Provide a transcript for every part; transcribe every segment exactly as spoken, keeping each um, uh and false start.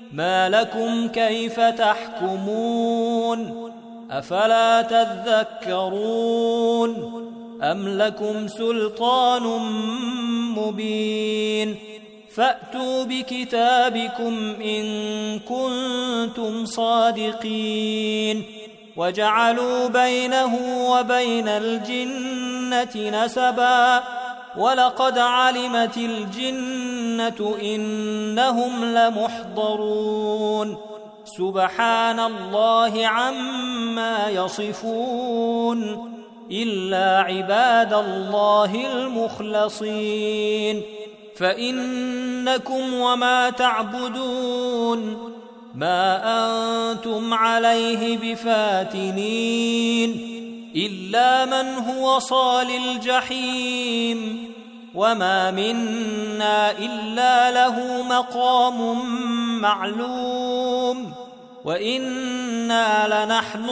ما لكم كيف تحكمون أفلا تذكرون أم لكم سلطان مبين فأتوا بكتابكم إن كنتم صادقين وجعلوا بينه وبين الجنة نسبا ولقد علمت الجنة إنهم لمحضرون سبحان الله عما يصفون إلا عباد الله المخلصين فإنكم وما تعبدون ما أنتم عليه بفاتنين إلا من هو صال الجحيم وما منا إلا له مقام معلوم وإنا لنحن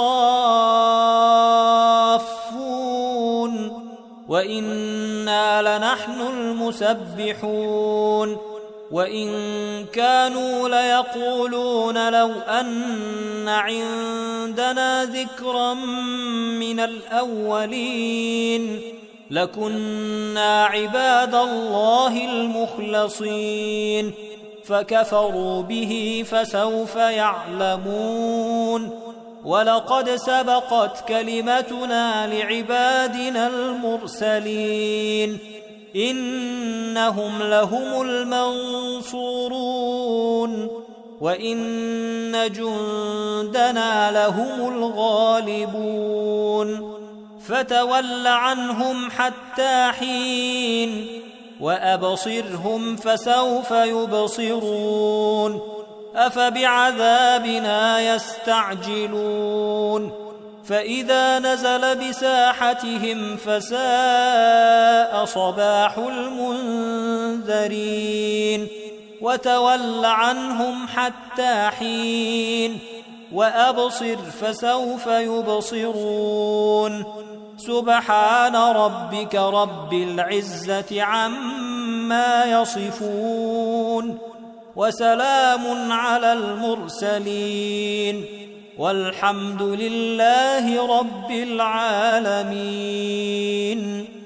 الصافون وإنا لنحن المسبحون وإن كانوا ليقولون لو أن عندنا ذكرا من الأولين لكنا عباد الله المخلصين فكفروا به فسوف يعلمون ولقد سبقت كلمتنا لعبادنا المرسلين إنهم لهم المنصورون وإن جندنا لهم الغالبون فتول عنهم حتى حين وأبصرهم فسوف يبصرون أفبعذابنا يستعجلون فإذا نزل بساحتهم فساء صباح المنذرين وتول عنهم حتى حين وأبصر فسوف يبصرون سبحان ربك رب العزة عما يصفون وسلام على المرسلين والحمد لله رب العالمين.